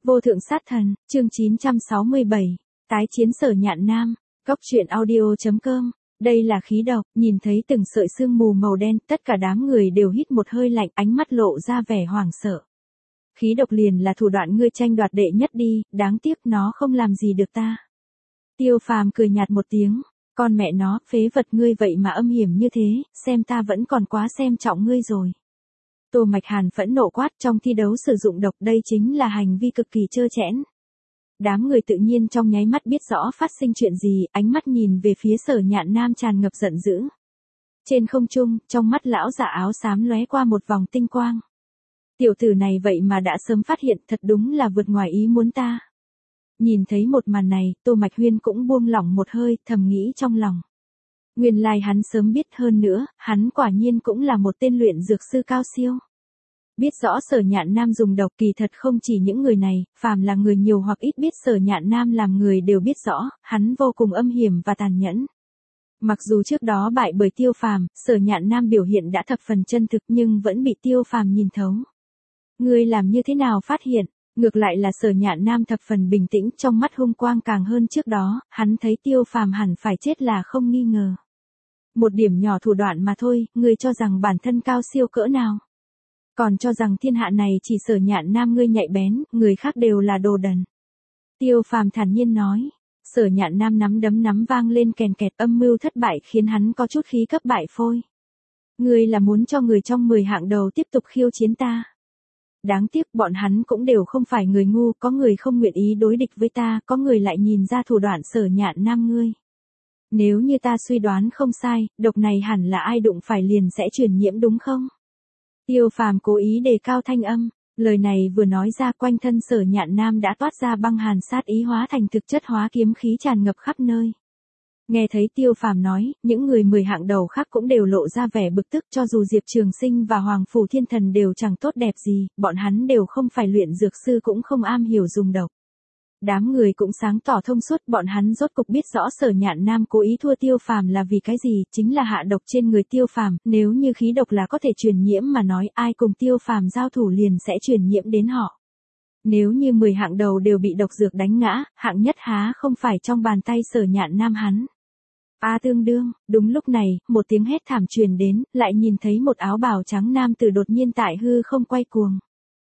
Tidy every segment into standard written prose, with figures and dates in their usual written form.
Vô thượng sát thần, chương 967, tái chiến Sở Nhạn Nam, Cốc truyện audio.com. Đây là khí độc, nhìn thấy từng sợi sương mù màu đen, tất cả đám người đều hít một hơi lạnh, ánh mắt lộ ra vẻ hoảng sợ. Khí độc liền là thủ đoạn ngươi tranh đoạt đệ nhất đi, đáng tiếc nó không làm gì được ta. Tiêu Phàm cười nhạt một tiếng, con mẹ nó, phế vật ngươi vậy mà âm hiểm như thế, xem ta vẫn còn quá xem trọng ngươi rồi. Tô Mạch Hàn phẫn nộ quát, trong thi đấu sử dụng độc, đây chính là hành vi cực kỳ trơ trẽn. Đám người tự nhiên trong nháy mắt biết rõ phát sinh chuyện gì, ánh mắt nhìn về phía Sở Nhạn Nam tràn ngập giận dữ. Trên không trung, trong mắt lão giả áo xám lóe qua một vòng tinh quang. Tiểu tử này vậy mà đã sớm phát hiện, thật đúng là vượt ngoài ý muốn ta. Nhìn thấy một màn này, Tô Mạch Huyên cũng buông lỏng một hơi, thầm nghĩ trong lòng. Nguyên lai hắn sớm biết, hơn nữa, hắn quả nhiên cũng là một tên luyện dược sư cao siêu. Biết rõ Sở Nhạn Nam dùng độc, kỳ thật không chỉ những người này, phàm là người nhiều hoặc ít biết Sở Nhạn Nam làm người đều biết rõ, hắn vô cùng âm hiểm và tàn nhẫn. Mặc dù trước đó bại bởi Tiêu Phàm, Sở Nhạn Nam biểu hiện đã thập phần chân thực nhưng vẫn bị Tiêu Phàm nhìn thấu. Ngươi làm như thế nào phát hiện? Ngược lại là Sở Nhạn Nam thập phần bình tĩnh, trong mắt hung quang càng hơn trước đó, hắn thấy Tiêu Phàm hẳn phải chết là không nghi ngờ. Một điểm nhỏ thủ đoạn mà thôi, ngươi cho rằng bản thân cao siêu cỡ nào? Còn cho rằng thiên hạ này chỉ Sở Nhạn Nam ngươi nhạy bén, người khác đều là đồ đần. Tiêu Phàm thản nhiên nói. Sở Nhạn Nam nắm vang lên kèn kẹt, âm mưu thất bại khiến hắn có chút khí cấp bại phôi. Ngươi là muốn cho người trong 10 hạng đầu tiếp tục khiêu chiến ta. Đáng tiếc bọn hắn cũng đều không phải người ngu, có người không nguyện ý đối địch với ta, có người lại nhìn ra thủ đoạn Sở Nhạn Nam ngươi. Nếu như ta suy đoán không sai, độc này hẳn là ai đụng phải liền sẽ truyền nhiễm đúng không? Tiêu Phàm cố ý đề cao thanh âm, lời này vừa nói ra, quanh thân Sở Nhạn Nam đã toát ra băng hàn sát ý hóa thành thực chất hóa kiếm khí tràn ngập khắp nơi. Nghe thấy Tiêu Phàm nói, những người 10 hạng đầu khác cũng đều lộ ra vẻ bực tức, cho dù Diệp Trường Sinh và Hoàng Phủ Thiên Thần đều chẳng tốt đẹp gì, bọn hắn đều không phải luyện dược sư cũng không am hiểu dùng độc. Đám người cũng sáng tỏ thông suốt, bọn hắn rốt cục biết rõ Sở Nhạn Nam cố ý thua Tiêu Phàm là vì cái gì, chính là hạ độc trên người Tiêu Phàm, nếu như khí độc là có thể truyền nhiễm mà nói, ai cùng Tiêu Phàm giao thủ liền sẽ truyền nhiễm đến họ. Nếu như 10 hạng đầu đều bị độc dược đánh ngã, hạng nhất há không phải trong bàn tay Sở Nhạn Nam hắn. Tương đương, đúng lúc này, một tiếng hét thảm truyền đến, lại nhìn thấy một áo bào trắng nam tử đột nhiên tại hư không quay cuồng.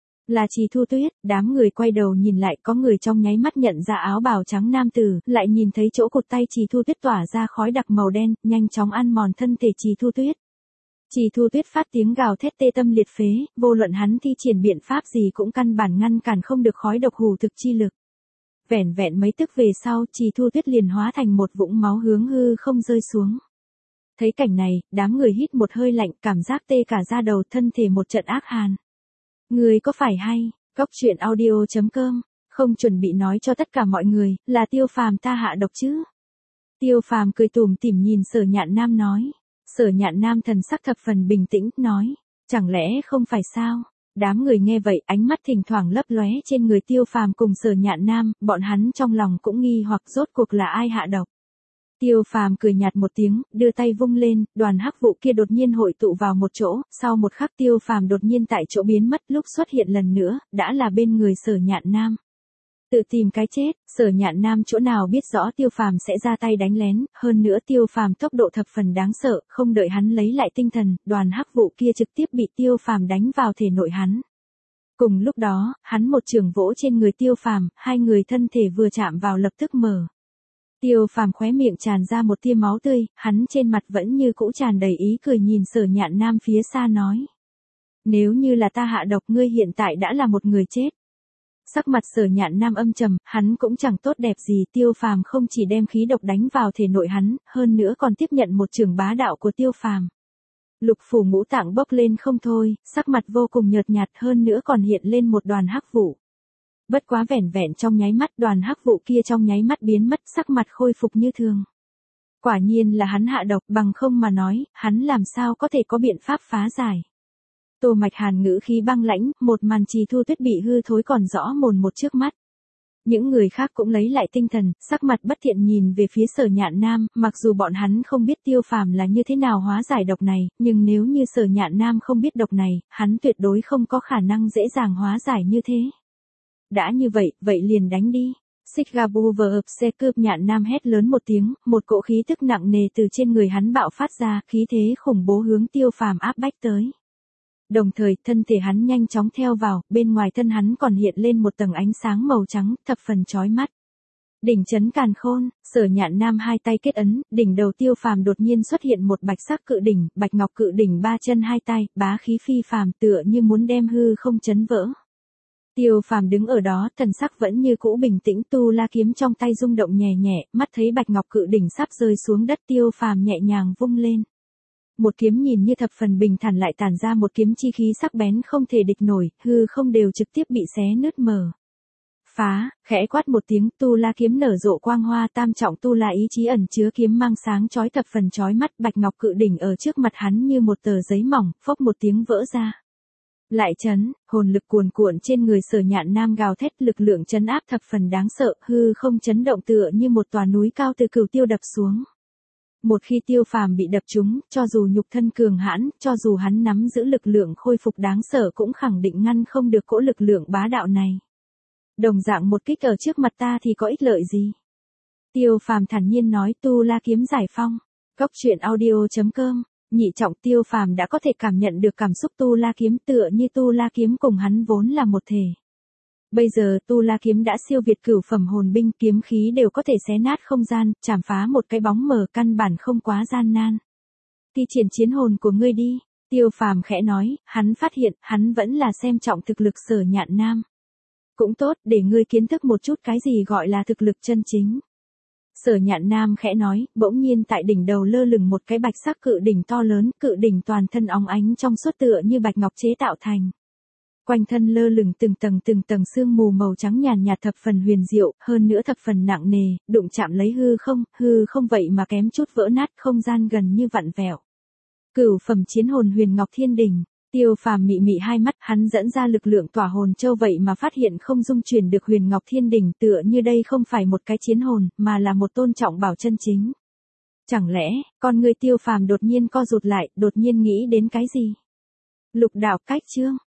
Là Trì Thu Tuyết, đám người quay đầu nhìn lại, có người trong nháy mắt nhận ra áo bào trắng nam tử, lại nhìn thấy chỗ cụt tay Trì Thu Tuyết tỏa ra khói đặc màu đen, nhanh chóng ăn mòn thân thể Trì Thu Tuyết. Trì Thu Tuyết phát tiếng gào thét tê tâm liệt phế, vô luận hắn thi triển biện pháp gì cũng căn bản ngăn cản không được khói độc hù thực chi lực. Vẻn vẹn mấy tức về sau, Trì Thu Tuyết liền hóa thành một vũng máu hướng hư không rơi xuống. Thấy cảnh này, đám người hít một hơi lạnh, cảm giác tê cả da đầu, thân thể một trận ác hàn. Người có phải hay, Cốc truyện audio.com, không chuẩn bị nói cho tất cả mọi người, là Tiêu Phàm ta hạ độc chứ? Tiêu Phàm cười tủm tỉm nhìn Sở Nhạn Nam nói. Sở Nhạn Nam thần sắc thập phần bình tĩnh, nói, chẳng lẽ không phải sao? Đám người nghe vậy, ánh mắt thỉnh thoảng lấp lóe trên người Tiêu Phàm cùng Sở Nhạn Nam, bọn hắn trong lòng cũng nghi hoặc rốt cuộc là ai hạ độc. Tiêu Phàm cười nhạt một tiếng, đưa tay vung lên, đoàn hắc vụ kia đột nhiên hội tụ vào một chỗ, sau một khắc Tiêu Phàm đột nhiên tại chỗ biến mất, lúc xuất hiện lần nữa, đã là bên người Sở Nhạn Nam. Tự tìm cái chết, Sở Nhạn Nam chỗ nào biết rõ Tiêu Phàm sẽ ra tay đánh lén, hơn nữa Tiêu Phàm tốc độ thập phần đáng sợ, không đợi hắn lấy lại tinh thần, đoàn hắc vụ kia trực tiếp bị Tiêu Phàm đánh vào thể nội hắn. Cùng lúc đó, hắn một trường vỗ trên người Tiêu Phàm, hai người thân thể vừa chạm vào lập tức mở. Tiêu Phàm khóe miệng tràn ra một tia máu tươi, hắn trên mặt vẫn như cũ tràn đầy ý cười nhìn Sở Nhạn Nam phía xa nói. Nếu như là ta hạ độc, ngươi hiện tại đã là một người chết. Sắc mặt Sở Nhạn Nam âm trầm, hắn cũng chẳng tốt đẹp gì, Tiêu Phàm không chỉ đem khí độc đánh vào thể nội hắn, hơn nữa còn tiếp nhận một trường bá đạo của Tiêu Phàm. Lục phủ ngũ tạng bốc lên không thôi, sắc mặt vô cùng nhợt nhạt, hơn nữa còn hiện lên một đoàn hắc vụ. Bất quá vẻn vẹn trong nháy mắt, đoàn hắc vụ kia trong nháy mắt biến mất, sắc mặt khôi phục như thường. Quả nhiên là hắn hạ độc, bằng không mà nói, hắn làm sao có thể có biện pháp phá giải. Tô Mạch Hàn ngữ khí băng lãnh, một màn Trì Thu Tuyết bị hư thối còn rõ mồn một trước mắt. Những người khác cũng lấy lại tinh thần, sắc mặt bất thiện nhìn về phía Sở Nhạn Nam, mặc dù bọn hắn không biết Tiêu Phàm là như thế nào hóa giải độc này, nhưng nếu như Sở Nhạn Nam không biết độc này, hắn tuyệt đối không có khả năng dễ dàng hóa giải như thế. Đã như vậy, vậy liền đánh đi. Xích-ga-bu vờ ập xe cướp Nhạn Nam hét lớn một tiếng, một cỗ khí tức nặng nề từ trên người hắn bạo phát ra, khí thế khủng bố hướng Tiêu Phàm áp bách tới. Đồng thời, thân thể hắn nhanh chóng theo vào, bên ngoài thân hắn còn hiện lên một tầng ánh sáng màu trắng, thập phần chói mắt. Đỉnh chấn càn khôn, Sở Nhạn Nam hai tay kết ấn, đỉnh đầu Tiêu Phàm đột nhiên xuất hiện một bạch sắc cự đỉnh, bạch ngọc cự đỉnh ba chân hai tay, bá khí phi phàm tựa như muốn đem hư không chấn vỡ. Tiêu Phàm đứng ở đó, thần sắc vẫn như cũ bình tĩnh, tu la kiếm trong tay rung động nhẹ nhẹ, mắt thấy bạch ngọc cự đỉnh sắp rơi xuống đất, Tiêu Phàm nhẹ nhàng vung lên. Một kiếm nhìn như thập phần bình thản lại tản ra một kiếm chi khí sắc bén không thể địch nổi, hư không đều trực tiếp bị xé nứt mở. Phá, khẽ quát một tiếng, tu la kiếm nở rộ quang hoa, tam trọng tu la ý chí ẩn chứa kiếm mang sáng chói thập phần chói mắt, bạch ngọc cự đỉnh ở trước mặt hắn như một tờ giấy mỏng, phốc một tiếng vỡ ra. Lại chấn, hồn lực cuồn cuộn trên người Sở Nhạn Nam gào thét, lực lượng chấn áp thập phần đáng sợ, hư không chấn động tựa như một tòa núi cao từ cửu tiêu đập xuống. Một khi Tiêu Phàm bị đập trúng, cho dù nhục thân cường hãn, cho dù hắn nắm giữ lực lượng khôi phục đáng sợ cũng khẳng định ngăn không được cỗ lực lượng bá đạo này. Đồng dạng một kích ở trước mặt ta thì có ích lợi gì? Tiêu Phàm thản nhiên nói, tu la kiếm giải phong. Góc truyện audio.com, nhị trọng Tiêu Phàm đã có thể cảm nhận được cảm xúc tu la kiếm tựa như tu la kiếm cùng hắn vốn là một thể. Bây giờ tu la kiếm đã siêu việt cửu phẩm hồn binh, kiếm khí đều có thể xé nát không gian, chảm phá một cái bóng mờ, căn bản không quá gian nan. Thi triển chiến hồn của ngươi đi, Tiêu Phàm khẽ nói, hắn phát hiện, hắn vẫn là xem trọng thực lực Sở Nhạn Nam. Cũng tốt, để ngươi kiến thức một chút cái gì gọi là thực lực chân chính. Sở Nhạn Nam khẽ nói, bỗng nhiên tại đỉnh đầu lơ lửng một cái bạch sắc cự đỉnh to lớn, cự đỉnh toàn thân óng ánh trong suốt tựa như bạch ngọc chế tạo thành. Quanh thân lơ lửng từng tầng sương mù màu trắng nhàn nhạt thập phần huyền diệu, hơn nữa thập phần nặng nề, đụng chạm lấy hư không vậy mà kém chút vỡ nát, không gian gần như vặn vẹo. Cửu phẩm chiến hồn Huyền Ngọc Thiên Đỉnh. Tiêu Phàm mị mị hai mắt, hắn dẫn ra lực lượng tỏa hồn châu vậy mà phát hiện không dung chuyển được Huyền Ngọc Thiên Đỉnh, tựa như đây không phải một cái chiến hồn, mà là một tôn trọng bảo chân chính. Chẳng lẽ, con người Tiêu Phàm đột nhiên co rụt lại, đột nhiên nghĩ đến cái gì? Lục đạo cách chương.